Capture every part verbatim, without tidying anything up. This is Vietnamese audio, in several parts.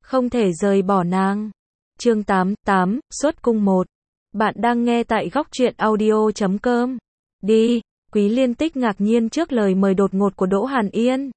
không thể rời bỏ nàng. Chương tám, tám, xuất cung một. Bạn đang nghe tại góc truyện audio chấm com. Đi, Quý Liên Tích ngạc nhiên trước lời mời đột ngột của Đỗ Hàn Yên.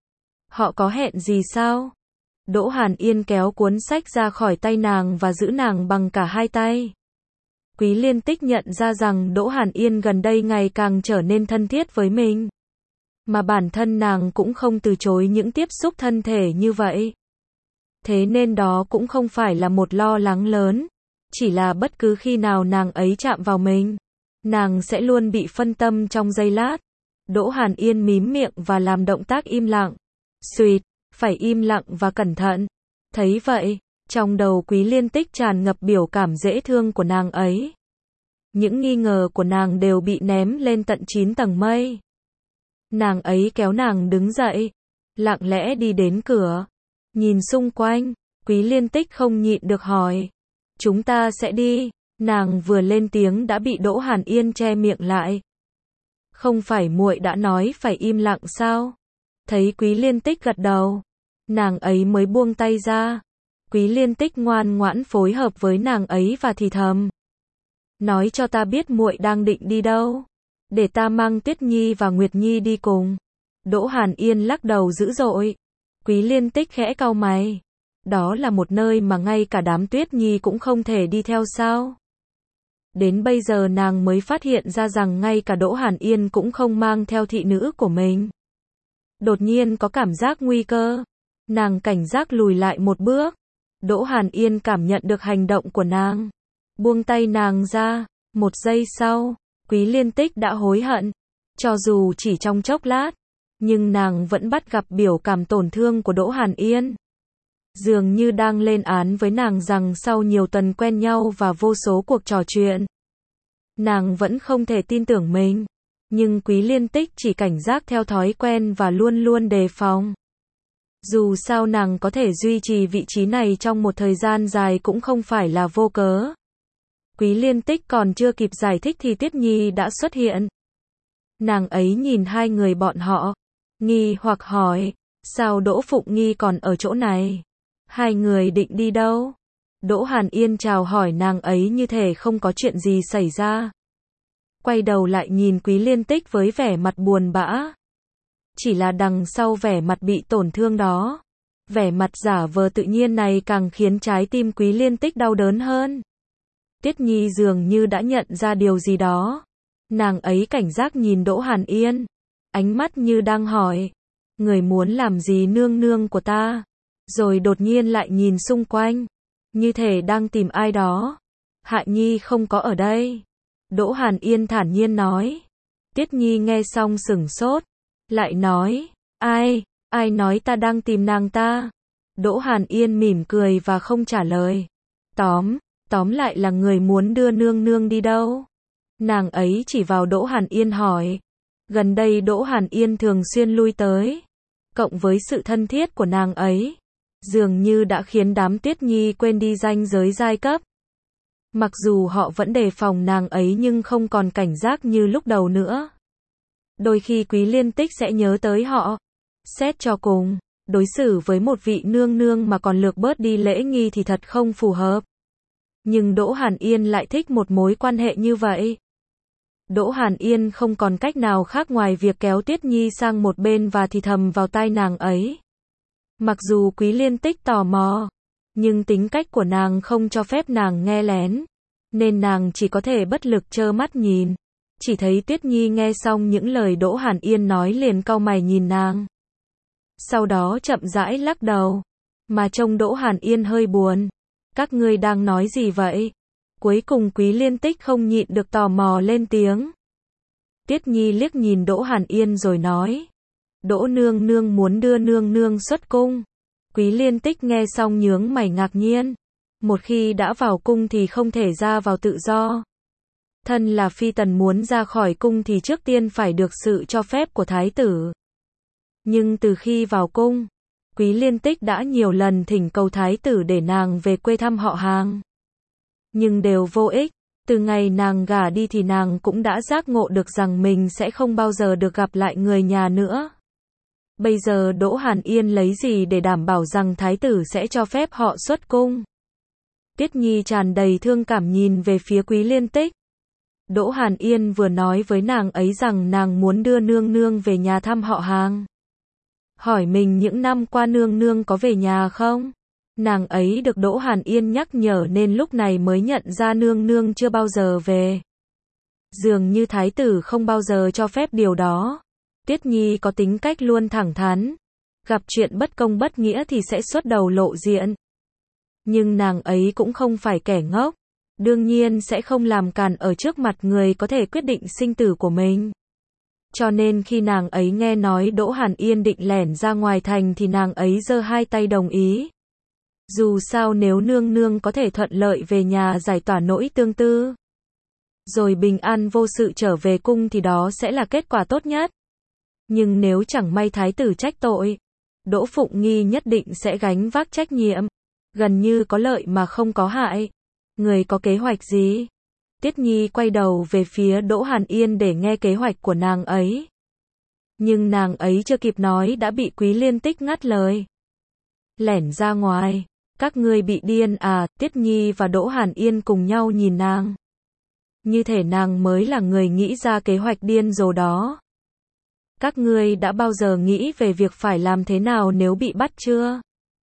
Họ có hẹn gì sao? Đỗ Hàn Yên kéo cuốn sách ra khỏi tay nàng và giữ nàng bằng cả hai tay. Quý Liên Tích nhận ra rằng Đỗ Hàn Yên gần đây ngày càng trở nên thân thiết với mình. Mà bản thân nàng cũng không từ chối những tiếp xúc thân thể như vậy. Thế nên đó cũng không phải là một lo lắng lớn. Chỉ là bất cứ khi nào nàng ấy chạm vào mình, nàng sẽ luôn bị phân tâm trong giây lát. Đỗ Hàn Yên mím miệng và làm động tác im lặng. Xuyệt, phải im lặng và cẩn thận. Thấy vậy, trong đầu Quý Liên Tích tràn ngập biểu cảm dễ thương của nàng ấy. Những nghi ngờ của nàng đều bị ném lên tận chín tầng mây. Nàng ấy kéo nàng đứng dậy, lặng lẽ đi đến cửa. Nhìn xung quanh, Quý Liên Tích không nhịn được hỏi. Chúng ta sẽ đi. Nàng vừa lên tiếng đã bị Đỗ Hàn Yên che miệng lại. Không phải muội đã nói phải im lặng sao? Thấy Quý Liên Tích gật đầu, nàng ấy mới buông tay ra. Quý Liên Tích ngoan ngoãn phối hợp với nàng ấy và thì thầm. Nói cho ta biết muội đang định đi đâu. Để ta mang Tuyết Nhi và Nguyệt Nhi đi cùng. Đỗ Hàn Yên lắc đầu dữ dội. Quý Liên Tích khẽ cau mày. Đó là một nơi mà ngay cả đám Tuyết Nhi cũng không thể đi theo sao? Đến bây giờ nàng mới phát hiện ra rằng ngay cả Đỗ Hàn Yên cũng không mang theo thị nữ của mình. Đột nhiên có cảm giác nguy cơ. Nàng cảnh giác lùi lại một bước. Đỗ Hàn Yên cảm nhận được hành động của nàng. Buông tay nàng ra. Một giây sau, Quý Liên Tích đã hối hận. Cho dù chỉ trong chốc lát, nhưng nàng vẫn bắt gặp biểu cảm tổn thương của Đỗ Hàn Yên. Dường như đang lên án với nàng rằng sau nhiều tuần quen nhau và vô số cuộc trò chuyện, nàng vẫn không thể tin tưởng mình. Nhưng Quý Liên Tích chỉ cảnh giác theo thói quen và luôn luôn đề phòng. Dù sao nàng có thể duy trì vị trí này trong một thời gian dài cũng không phải là vô cớ. Quý Liên Tích còn chưa kịp giải thích thì Tuyết Nhi đã xuất hiện. Nàng ấy nhìn hai người bọn họ, nghi hoặc hỏi, sao Đỗ Phụng Nghi còn ở chỗ này? Hai người định đi đâu? Đỗ Hàn Yên chào hỏi nàng ấy như thể không có chuyện gì xảy ra. Quay đầu lại nhìn Quý Liên Tích với vẻ mặt buồn bã. Chỉ là đằng sau vẻ mặt bị tổn thương đó, vẻ mặt giả vờ tự nhiên này càng khiến trái tim Quý Liên Tích đau đớn hơn. Tuyết Nhi dường như đã nhận ra điều gì đó. Nàng ấy cảnh giác nhìn Đỗ Hàn Yên, ánh mắt như đang hỏi, người muốn làm gì nương nương của ta? Rồi đột nhiên lại nhìn xung quanh, như thể đang tìm ai đó. Hạ Nhi không có ở đây. Đỗ Hàn Yên thản nhiên nói. Tuyết Nhi nghe xong sửng sốt, lại nói, ai, ai nói ta đang tìm nàng ta? Đỗ Hàn Yên mỉm cười và không trả lời. Tóm, tóm lại là người muốn đưa nương nương đi đâu? Nàng ấy chỉ vào Đỗ Hàn Yên hỏi. Gần đây Đỗ Hàn Yên thường xuyên lui tới, cộng với sự thân thiết của nàng ấy, dường như đã khiến đám Tuyết Nhi quên đi ranh giới giai cấp. Mặc dù họ vẫn đề phòng nàng ấy nhưng không còn cảnh giác như lúc đầu nữa. Đôi khi Quý Liên Tích sẽ nhớ tới họ. Xét cho cùng, đối xử với một vị nương nương mà còn lược bớt đi lễ nghi thì thật không phù hợp. Nhưng Đỗ Hàn Yên lại thích một mối quan hệ như vậy. Đỗ Hàn Yên không còn cách nào khác ngoài việc kéo Tuyết Nhi sang một bên và thì thầm vào tai nàng ấy. Mặc dù Quý Liên Tích tò mò, nhưng tính cách của nàng không cho phép nàng nghe lén, nên nàng chỉ có thể bất lực trơ mắt nhìn. Chỉ thấy Tuyết Nhi nghe xong những lời Đỗ Hàn Yên nói liền cau mày nhìn nàng. Sau đó chậm rãi lắc đầu, mà trông Đỗ Hàn Yên hơi buồn. Các ngươi đang nói gì vậy? Cuối cùng Quý Liên Tích không nhịn được tò mò lên tiếng. Tuyết Nhi liếc nhìn Đỗ Hàn Yên rồi nói. Đỗ nương nương muốn đưa nương nương xuất cung. Quý Liên Tích nghe xong nhướng mày ngạc nhiên. Một khi đã vào cung thì không thể ra vào tự do. Thân là phi tần muốn ra khỏi cung thì trước tiên phải được sự cho phép của thái tử. Nhưng từ khi vào cung, Quý Liên Tích đã nhiều lần thỉnh cầu thái tử để nàng về quê thăm họ hàng. Nhưng đều vô ích. Từ ngày nàng gả đi thì nàng cũng đã giác ngộ được rằng mình sẽ không bao giờ được gặp lại người nhà nữa. Bây giờ Đỗ Hàn Yên lấy gì để đảm bảo rằng thái tử sẽ cho phép họ xuất cung? Tiết Nhi tràn đầy thương cảm nhìn về phía Quý Liên Tích. Đỗ Hàn Yên vừa nói với nàng ấy rằng nàng muốn đưa nương nương về nhà thăm họ hàng. Hỏi mình những năm qua nương nương có về nhà không? Nàng ấy được Đỗ Hàn Yên nhắc nhở nên lúc này mới nhận ra nương nương chưa bao giờ về. Dường như thái tử không bao giờ cho phép điều đó. Tiết Nhi có tính cách luôn thẳng thắn. Gặp chuyện bất công bất nghĩa thì sẽ xuất đầu lộ diện. Nhưng nàng ấy cũng không phải kẻ ngốc. Đương nhiên sẽ không làm càn ở trước mặt người có thể quyết định sinh tử của mình. Cho nên khi nàng ấy nghe nói Đỗ Hàn Yên định lẻn ra ngoài thành thì nàng ấy giơ hai tay đồng ý. Dù sao nếu nương nương có thể thuận lợi về nhà giải tỏa nỗi tương tư, rồi bình an vô sự trở về cung thì đó sẽ là kết quả tốt nhất. Nhưng nếu chẳng may thái tử trách tội, Đỗ Phụng Nghi nhất định sẽ gánh vác trách nhiệm. Gần như có lợi mà không có hại. Người có kế hoạch gì? Tiết Nhi quay đầu về phía Đỗ Hàn Yên để nghe kế hoạch của nàng ấy. Nhưng nàng ấy chưa kịp nói đã bị Quý Liên Tích ngắt lời. Lẻn ra ngoài. Các ngươi bị điên à? Tiết Nhi và Đỗ Hàn Yên cùng nhau nhìn nàng. Như thể nàng mới là người nghĩ ra kế hoạch điên rồ đó. Các ngươi đã bao giờ nghĩ về việc phải làm thế nào nếu bị bắt chưa?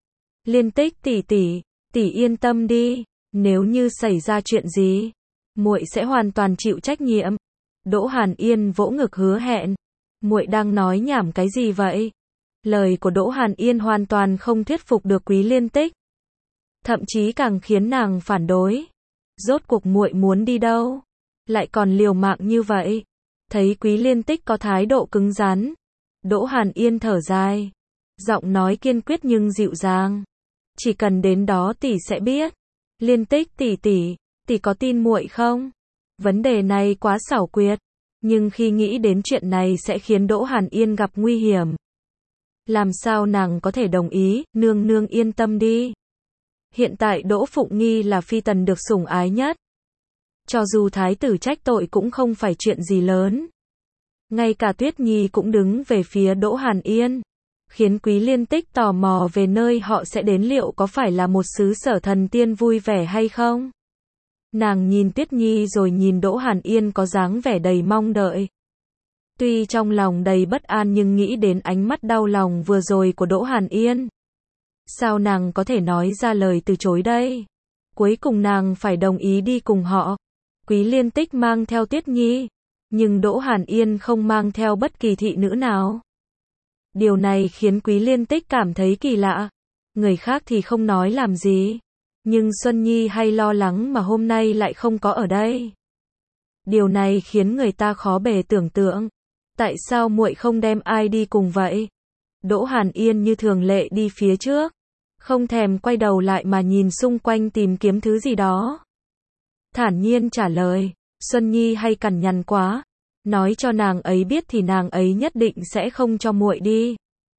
Liên Tích tỷ tỷ, tỷ yên tâm đi, nếu như xảy ra chuyện gì, muội sẽ hoàn toàn chịu trách nhiệm. Đỗ Hàn Yên vỗ ngực hứa hẹn. Muội đang nói nhảm cái gì vậy? Lời của Đỗ Hàn Yên hoàn toàn không thuyết phục được Quý Liên Tích. Thậm chí càng khiến nàng phản đối. Rốt cuộc muội muốn đi đâu? Lại còn liều mạng như vậy. Thấy Quý Liên Tích có thái độ cứng rắn, Đỗ Hàn Yên thở dài. Giọng nói kiên quyết nhưng dịu dàng. Chỉ cần đến đó tỷ sẽ biết. Liên Tích tỷ tỷ, tỷ có tin muội không? Vấn đề này quá xảo quyệt. Nhưng khi nghĩ đến chuyện này sẽ khiến Đỗ Hàn Yên gặp nguy hiểm. Làm sao nàng có thể đồng ý? Nương nương yên tâm đi. Hiện tại Đỗ Phụng Nghi là phi tần được sủng ái nhất. Cho dù thái tử trách tội cũng không phải chuyện gì lớn. Ngay cả Tuyết Nhi cũng đứng về phía Đỗ Hàn Yên. Khiến Quý Liên Tích tò mò về nơi họ sẽ đến liệu có phải là một xứ sở thần tiên vui vẻ hay không. Nàng nhìn Tuyết Nhi rồi nhìn Đỗ Hàn Yên có dáng vẻ đầy mong đợi. Tuy trong lòng đầy bất an nhưng nghĩ đến ánh mắt đau lòng vừa rồi của Đỗ Hàn Yên. Sao nàng có thể nói ra lời từ chối đây? Cuối cùng nàng phải đồng ý đi cùng họ. Quý Liên Tích mang theo Tuyết Nhi, nhưng Đỗ Hàn Yên không mang theo bất kỳ thị nữ nào. Điều này khiến Quý Liên Tích cảm thấy kỳ lạ. Người khác thì không nói làm gì, nhưng Xuân Nhi hay lo lắng mà hôm nay lại không có ở đây. Điều này khiến người ta khó bề tưởng tượng. Tại sao muội không đem ai đi cùng vậy? Đỗ Hàn Yên như thường lệ đi phía trước, không thèm quay đầu lại mà nhìn xung quanh tìm kiếm thứ gì đó. Thản nhiên trả lời, Xuân Nhi hay cằn nhằn quá, nói cho nàng ấy biết thì nàng ấy nhất định sẽ không cho muội đi.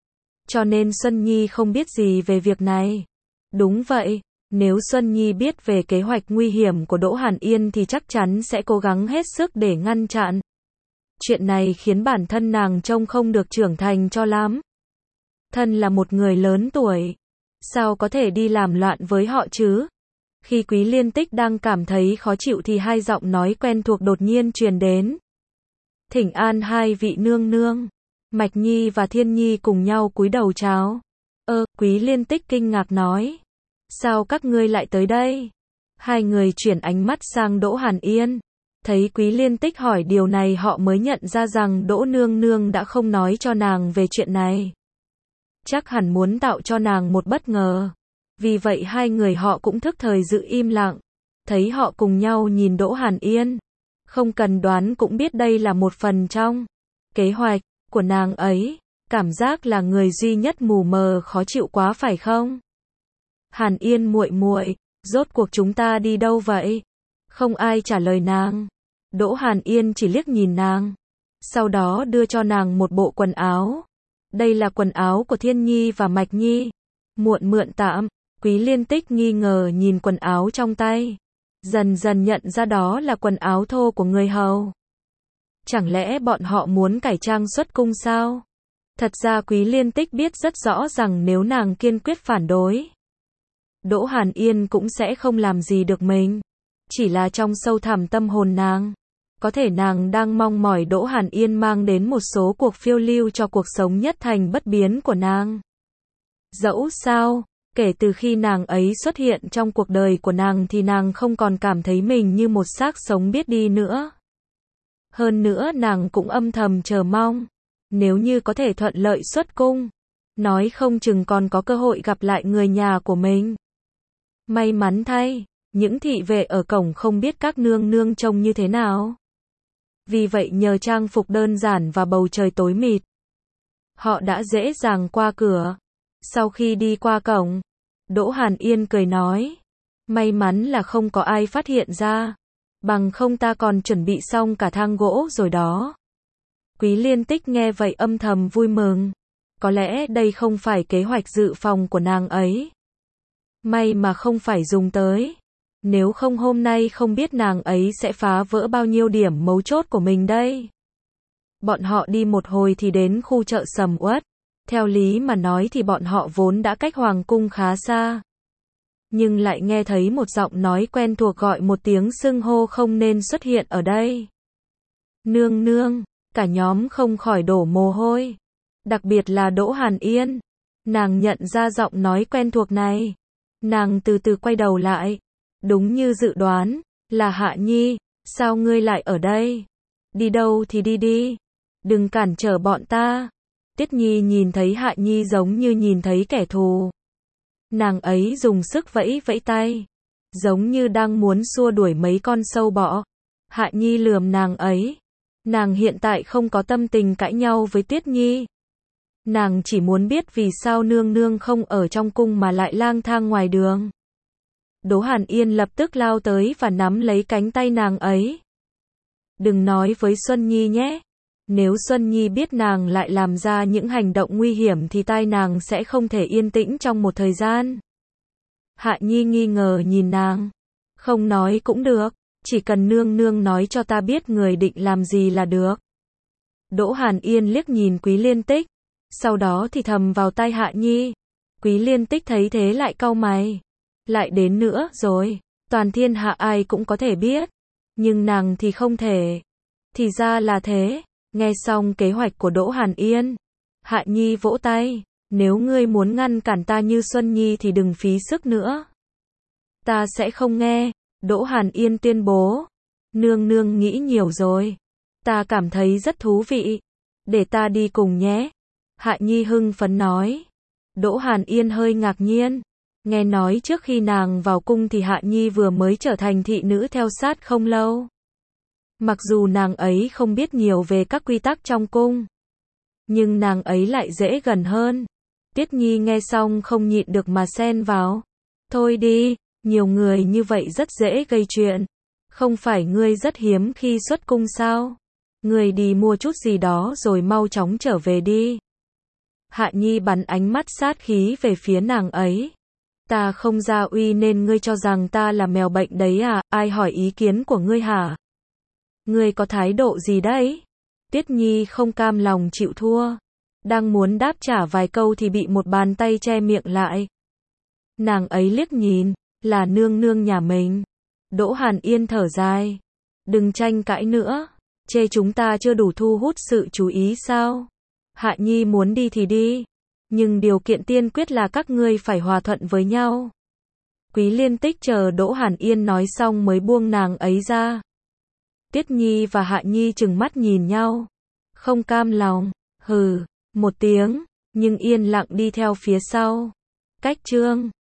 Cho nên Xuân Nhi không biết gì về việc này. Đúng vậy, nếu Xuân Nhi biết về kế hoạch nguy hiểm của Đỗ Hàn Yên thì chắc chắn sẽ cố gắng hết sức để ngăn chặn. Chuyện này khiến bản thân nàng trông không được trưởng thành cho lắm. Thân là một người lớn tuổi, sao có thể đi làm loạn với họ chứ? Khi Quý Liên Tích đang cảm thấy khó chịu thì hai giọng nói quen thuộc đột nhiên truyền đến. Thỉnh an hai vị nương nương. Mạch Nhi và Thiên Nhi cùng nhau cúi đầu chào. Ơ, Quý Liên Tích kinh ngạc nói. Sao các ngươi lại tới đây? Hai người chuyển ánh mắt sang Đỗ Hàn Yên. Thấy Quý Liên Tích hỏi điều này họ mới nhận ra rằng Đỗ nương nương đã không nói cho nàng về chuyện này. Chắc hẳn muốn tạo cho nàng một bất ngờ. Vì vậy hai người họ cũng thức thời giữ im lặng. Thấy họ cùng nhau nhìn Đỗ Hàn Yên. Không cần đoán cũng biết đây là một phần trong kế hoạch của nàng ấy. Cảm giác là người duy nhất mù mờ khó chịu quá phải không? Hàn Yên muội muội, rốt cuộc chúng ta đi đâu vậy? Không ai trả lời nàng. Đỗ Hàn Yên chỉ liếc nhìn nàng. Sau đó đưa cho nàng một bộ quần áo. Đây là quần áo của Thiên Nhi và Mạch Nhi. Muộn mượn tạm. Quý Liên Tích nghi ngờ nhìn quần áo trong tay. Dần dần nhận ra đó là quần áo thô của người hầu. Chẳng lẽ bọn họ muốn cải trang xuất cung sao? Thật ra Quý Liên Tích biết rất rõ rằng nếu nàng kiên quyết phản đối, Đỗ Hàn Yên cũng sẽ không làm gì được mình. Chỉ là trong sâu thẳm tâm hồn nàng, có thể nàng đang mong mỏi Đỗ Hàn Yên mang đến một số cuộc phiêu lưu cho cuộc sống nhất thành bất biến của nàng. Dẫu sao, kể từ khi nàng ấy xuất hiện trong cuộc đời của nàng thì nàng không còn cảm thấy mình như một xác sống biết đi nữa. Hơn nữa nàng cũng âm thầm chờ mong, nếu như có thể thuận lợi xuất cung, nói không chừng còn có cơ hội gặp lại người nhà của mình. May mắn thay, những thị vệ ở cổng không biết các nương nương trông như thế nào. Vì vậy nhờ trang phục đơn giản và bầu trời tối mịt, họ đã dễ dàng qua cửa. Sau khi đi qua cổng, Đỗ Hàn Yên cười nói, may mắn là không có ai phát hiện ra, bằng không ta còn chuẩn bị xong cả thang gỗ rồi đó. Quý Liên Tích nghe vậy âm thầm vui mừng, có lẽ đây không phải kế hoạch dự phòng của nàng ấy. May mà không phải dùng tới, nếu không hôm nay không biết nàng ấy sẽ phá vỡ bao nhiêu điểm mấu chốt của mình đây. Bọn họ đi một hồi thì đến khu chợ Sầm Uất. Theo lý mà nói thì bọn họ vốn đã cách hoàng cung khá xa, nhưng lại nghe thấy một giọng nói quen thuộc gọi một tiếng xưng hô không nên xuất hiện ở đây. Nương nương, cả nhóm không khỏi đổ mồ hôi, đặc biệt là Đỗ Hàn Yên. Nàng nhận ra giọng nói quen thuộc này, nàng từ từ quay đầu lại, đúng như dự đoán, là Hạ Nhi. Sao ngươi lại ở đây? Đi đâu thì đi đi, đừng cản trở bọn ta. Tiết Nhi nhìn thấy Hạ Nhi giống như nhìn thấy kẻ thù. Nàng ấy dùng sức vẫy vẫy tay, giống như đang muốn xua đuổi mấy con sâu bọ. Hạ Nhi lườm nàng ấy. Nàng hiện tại không có tâm tình cãi nhau với Tiết Nhi. Nàng chỉ muốn biết vì sao nương nương không ở trong cung mà lại lang thang ngoài đường. Đỗ Hàn Yên lập tức lao tới và nắm lấy cánh tay nàng ấy. Đừng nói với Xuân Nhi nhé. Nếu Xuân Nhi biết nàng lại làm ra những hành động nguy hiểm thì tai nàng sẽ không thể yên tĩnh trong một thời gian. Hạ Nhi nghi ngờ nhìn nàng. Không nói cũng được, chỉ cần nương nương nói cho ta biết người định làm gì là được. Đỗ Hàn Yên liếc nhìn Quý Liên Tích, sau đó thì thầm vào tai Hạ Nhi. Quý Liên Tích thấy thế lại cau mày. Lại đến nữa rồi, toàn thiên hạ ai cũng có thể biết, nhưng nàng thì không thể. Thì ra là thế. Nghe xong kế hoạch của Đỗ Hàn Yên, Hạ Nhi vỗ tay, nếu ngươi muốn ngăn cản ta như Xuân Nhi thì đừng phí sức nữa. Ta sẽ không nghe. Đỗ Hàn Yên tuyên bố. Nương nương nghĩ nhiều rồi. Ta cảm thấy rất thú vị. Để ta đi cùng nhé. Hạ Nhi hưng phấn nói. Đỗ Hàn Yên hơi ngạc nhiên. Nghe nói trước khi nàng vào cung thì Hạ Nhi vừa mới trở thành thị nữ theo sát không lâu. Mặc dù nàng ấy không biết nhiều về các quy tắc trong cung, nhưng nàng ấy lại dễ gần hơn. Tiết Nhi nghe xong không nhịn được mà xen vào. Thôi đi, nhiều người như vậy rất dễ gây chuyện. Không phải ngươi rất hiếm khi xuất cung sao? Ngươi đi mua chút gì đó rồi mau chóng trở về đi. Hạ Nhi bắn ánh mắt sát khí về phía nàng ấy. Ta không gia uy nên ngươi cho rằng ta là mèo bệnh đấy à? Ai hỏi ý kiến của ngươi hả? Ngươi có thái độ gì đấy? Tiết Nhi không cam lòng chịu thua. Đang muốn đáp trả vài câu thì bị một bàn tay che miệng lại. Nàng ấy liếc nhìn, là nương nương nhà mình. Đỗ Hàn Yên thở dài. Đừng tranh cãi nữa. Chê chúng ta chưa đủ thu hút sự chú ý sao? Hạ Nhi muốn đi thì đi. Nhưng điều kiện tiên quyết là các ngươi phải hòa thuận với nhau. Quý Liên Tích chờ Đỗ Hàn Yên nói xong mới buông nàng ấy ra. Tiết Nhi và Hạ Nhi trừng mắt nhìn nhau. Không cam lòng, hừ, một tiếng, nhưng yên lặng đi theo phía sau. Cách chương